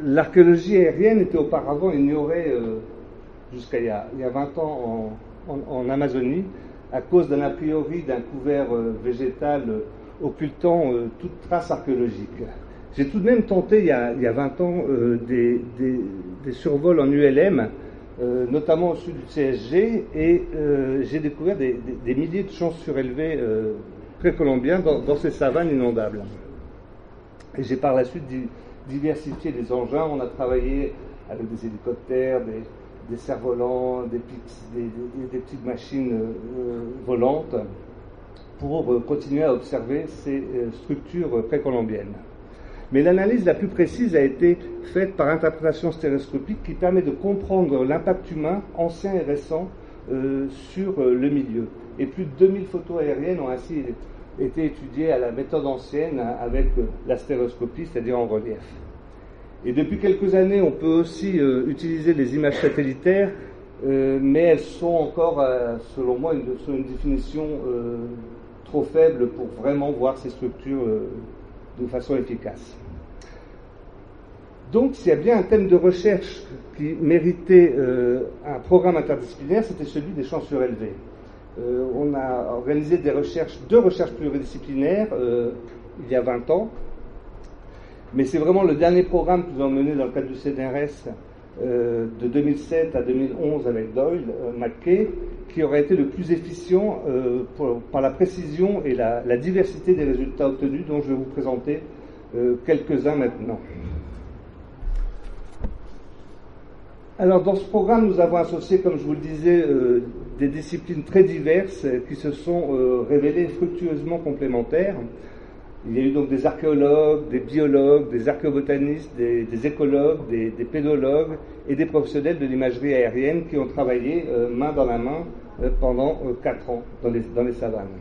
l'archéologie aérienne était auparavant ignorée jusqu'à il y a 20 ans en Amazonie, à cause d'un a priori d'un couvert végétal occultant toute trace archéologique. J'ai tout de même tenté il y a 20 ans des survols en ULM, notamment au sud du CSG, et j'ai découvert des milliers de champs surélevés précolombiens dans ces savanes inondables. Et j'ai par la suite diversifié les engins. On a travaillé avec des hélicoptères, des cerfs-volants, des petites machines volantes pour continuer à observer ces structures précolombiennes. Mais l'analyse la plus précise a été faite par interprétation stéréoscopique qui permet de comprendre l'impact humain ancien et récent sur le milieu. Et plus de 2000 photos aériennes ont ainsi été étudiées à la méthode ancienne avec la stéréoscopie, c'est-à-dire en relief. Et depuis quelques années, on peut aussi utiliser les images satellitaires, mais elles sont encore, selon moi, sur une définition trop faible pour vraiment voir ces structures de façon efficace. Donc, s'il y a bien un thème de recherche qui méritait un programme interdisciplinaire, c'était celui des champs surélevés. On a organisé deux recherches pluridisciplinaires il y a 20 ans, mais c'est vraiment le dernier programme que nous avons mené dans le cadre du CNRS de 2007 à 2011 avec Doyle, McKay, qui aurait été le plus efficient par la précision et la diversité des résultats obtenus, dont je vais vous présenter quelques-uns maintenant. Alors, dans ce programme, nous avons associé, comme je vous le disais, des disciplines très diverses qui se sont révélées fructueusement complémentaires. Il y a eu donc des archéologues, des biologues, des archéobotanistes, des écologues, des pédologues et des professionnels de l'imagerie aérienne qui ont travaillé main dans la main pendant 4 ans dans les savanes.